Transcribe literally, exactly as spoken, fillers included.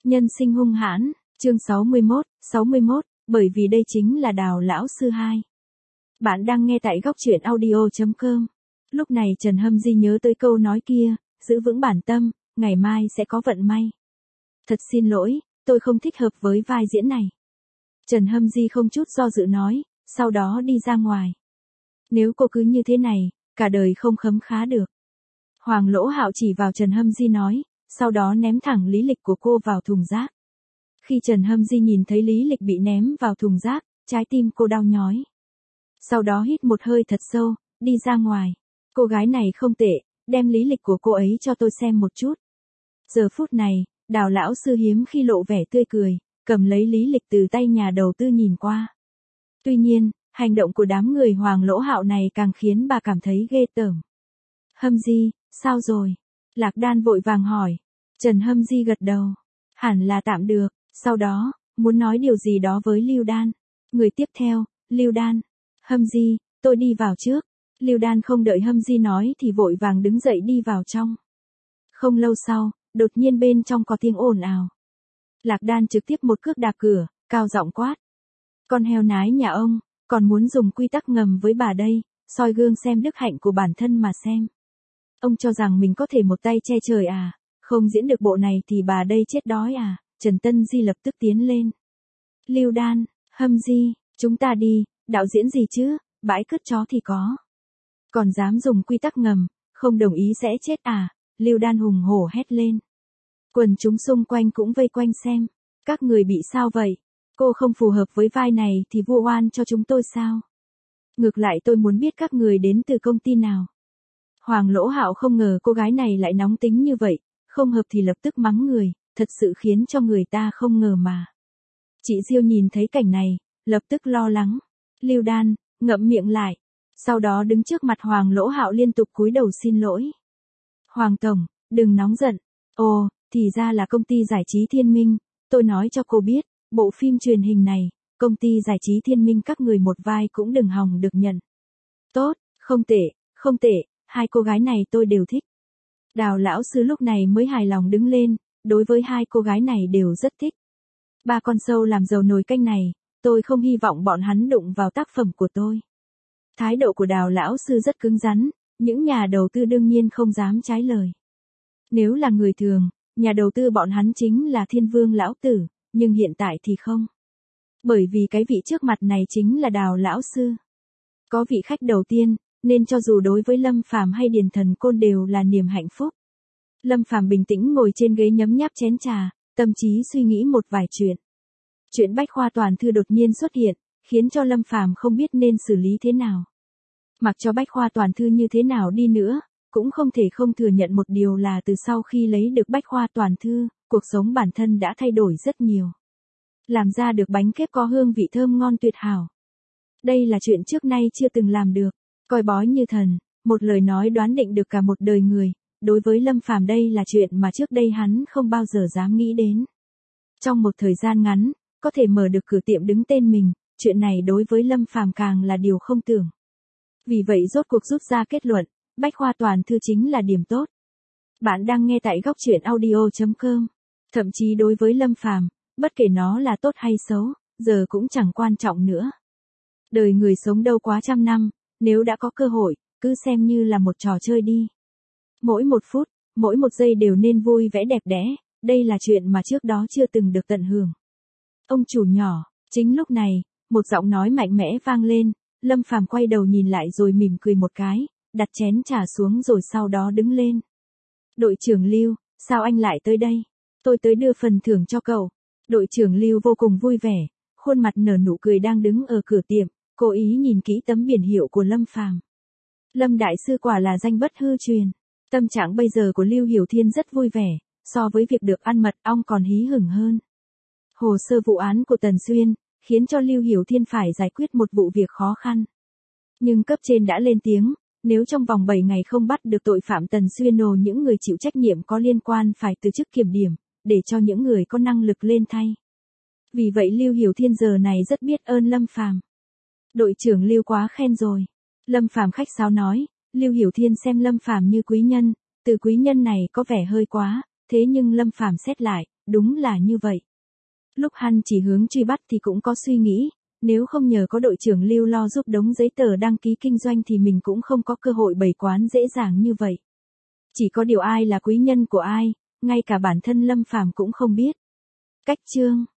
Nhân sinh hung hãn, chương sáu mươi mốt, sáu mươi mốt, bởi vì đây chính là Đào lão sư hai. Bạn đang nghe tại góc truyện audio chấm com. Lúc này Trần Hâm Di nhớ tới câu nói kia, giữ vững bản tâm, ngày mai sẽ có vận may. Thật xin lỗi, tôi không thích hợp với vai diễn này. Trần Hâm Di không chút do dự nói, sau đó đi ra ngoài. Nếu cô cứ như thế này, cả đời không khấm khá được. Hoàng Lỗ Hạo chỉ vào Trần Hâm Di nói, sau đó ném thẳng lý lịch của cô vào thùng rác. Khi Trần Hâm Di nhìn thấy lý lịch bị ném vào thùng rác, trái tim cô đau nhói. Sau đó hít một hơi thật sâu, đi ra ngoài. Cô gái này không tệ, đem lý lịch của cô ấy cho tôi xem một chút. Giờ phút này, Đào lão sư hiếm khi lộ vẻ tươi cười, cầm lấy lý lịch từ tay nhà đầu tư nhìn qua. Tuy nhiên, hành động của đám người Hoàng Lỗ Hạo này càng khiến bà cảm thấy ghê tởm. Hâm Di, sao rồi? Lạc Đan vội vàng hỏi. Trần Hâm Di gật đầu. Hẳn là tạm được, sau đó, muốn nói điều gì đó với Lưu Đan. Người tiếp theo, Lưu Đan. Hâm Di, tôi đi vào trước. Lưu Đan không đợi Hâm Di nói thì vội vàng đứng dậy đi vào trong. Không lâu sau, đột nhiên bên trong có tiếng ồn ào. Lạc Đan trực tiếp một cước đạp cửa, cao giọng quát. Con heo nái nhà ông, còn muốn dùng quy tắc ngầm với bà đây, soi gương xem đức hạnh của bản thân mà xem. Ông cho rằng mình có thể một tay che trời à, không diễn được bộ này thì bà đây chết đói à, Trần Tân Di lập tức tiến lên. Lưu Đan, Hâm Di, chúng ta đi, đạo diễn gì chứ, bãi cứt chó thì có. Còn dám dùng quy tắc ngầm, không đồng ý sẽ chết à, Lưu Đan hùng hổ hét lên. Quần chúng xung quanh cũng vây quanh xem, các người bị sao vậy, cô không phù hợp với vai này thì vu oan cho chúng tôi sao? Ngược lại tôi muốn biết các người đến từ công ty nào. Hoàng Lỗ Hạo không ngờ cô gái này lại nóng tính như vậy, không hợp thì lập tức mắng người, thật sự khiến cho người ta không ngờ mà. Chị Diêu nhìn thấy cảnh này, lập tức lo lắng. Lưu Đan, ngậm miệng lại. Sau đó đứng trước mặt Hoàng Lỗ Hạo liên tục cúi đầu xin lỗi. Hoàng Tổng, đừng nóng giận. Ồ, thì ra là công ty giải trí Thiên Minh, tôi nói cho cô biết, bộ phim truyền hình này, công ty giải trí Thiên Minh các người một vai cũng đừng hòng được nhận. Tốt, không tệ, không tệ, hai cô gái này tôi đều thích. Đào lão sư lúc này mới hài lòng đứng lên, đối với hai cô gái này đều rất thích. Ba con sâu làm dầu nồi canh này, tôi không hy vọng bọn hắn đụng vào tác phẩm của tôi. Thái độ của Đào lão sư rất cứng rắn, những nhà đầu tư đương nhiên không dám trái lời. Nếu là người thường, nhà đầu tư bọn hắn chính là Thiên Vương lão tử, nhưng hiện tại thì không. Bởi vì cái vị trước mặt này chính là Đào lão sư. Có vị khách đầu tiên, nên cho dù đối với Lâm Phàm hay Điền Thần Côn đều là niềm hạnh phúc. Lâm Phàm bình tĩnh ngồi trên ghế nhấm nháp chén trà, tâm trí suy nghĩ một vài chuyện. Chuyện Bách Khoa Toàn Thư đột nhiên xuất hiện, khiến cho Lâm Phàm không biết nên xử lý thế nào. Mặc cho Bách Khoa Toàn Thư như thế nào đi nữa, cũng không thể không thừa nhận một điều là từ sau khi lấy được Bách Khoa Toàn Thư, cuộc sống bản thân đã thay đổi rất nhiều. Làm ra được bánh kép có hương vị thơm ngon tuyệt hảo. Đây là chuyện trước nay chưa từng làm được, coi bói như thần, một lời nói đoán định được cả một đời người, đối với Lâm Phàm đây là chuyện mà trước đây hắn không bao giờ dám nghĩ đến. Trong một thời gian ngắn, có thể mở được cửa tiệm đứng tên mình, chuyện này đối với Lâm Phàm càng là điều không tưởng. Vì vậy rốt cuộc rút ra kết luận, Bách Khoa Toàn Thư chính là điểm tốt. Bạn đang nghe tại góc truyện audio chấm com. Thậm chí đối với Lâm Phàm, bất kể nó là tốt hay xấu, giờ cũng chẳng quan trọng nữa. Đời người sống đâu quá trăm năm, nếu đã có cơ hội, cứ xem như là một trò chơi đi. Mỗi một phút, mỗi một giây đều nên vui vẻ đẹp đẽ, đây là chuyện mà trước đó chưa từng được tận hưởng. Ông chủ nhỏ, chính lúc này, một giọng nói mạnh mẽ vang lên, Lâm Phàm quay đầu nhìn lại rồi mỉm cười một cái, đặt chén trà xuống rồi sau đó đứng lên. Đội trưởng Lưu, sao anh lại tới đây? Tôi tới đưa phần thưởng cho cậu. Đội trưởng Lưu vô cùng vui vẻ, khuôn mặt nở nụ cười đang đứng ở cửa tiệm, cố ý nhìn kỹ tấm biển hiệu của Lâm Phàm. Lâm đại sư quả là danh bất hư truyền. Tâm trạng bây giờ của Lưu Hiểu Thiên rất vui vẻ, so với việc được ăn mật ong còn hí hửng hơn. Hồ sơ vụ án của Tần Xuyên, khiến cho Lưu Hiểu Thiên phải giải quyết một vụ việc khó khăn. Nhưng cấp trên đã lên tiếng, nếu trong vòng bảy ngày không bắt được tội phạm Tần Xuyên nổ những người chịu trách nhiệm có liên quan phải từ chức kiểm điểm, để cho những người có năng lực lên thay. Vì vậy Lưu Hiểu Thiên giờ này rất biết ơn Lâm Phàm. Đội trưởng Lưu quá khen rồi. Lâm Phàm khách sáo nói, Lưu Hiểu Thiên xem Lâm Phàm như quý nhân, từ quý nhân này có vẻ hơi quá, thế nhưng Lâm Phàm xét lại, đúng là như vậy. Lúc hắn chỉ hướng truy bắt thì cũng có suy nghĩ, nếu không nhờ có đội trưởng Lưu lo giúp đống giấy tờ đăng ký kinh doanh thì mình cũng không có cơ hội bày quán dễ dàng như vậy. Chỉ có điều ai là quý nhân của ai, ngay cả bản thân Lâm Phàm cũng không biết. Cách chương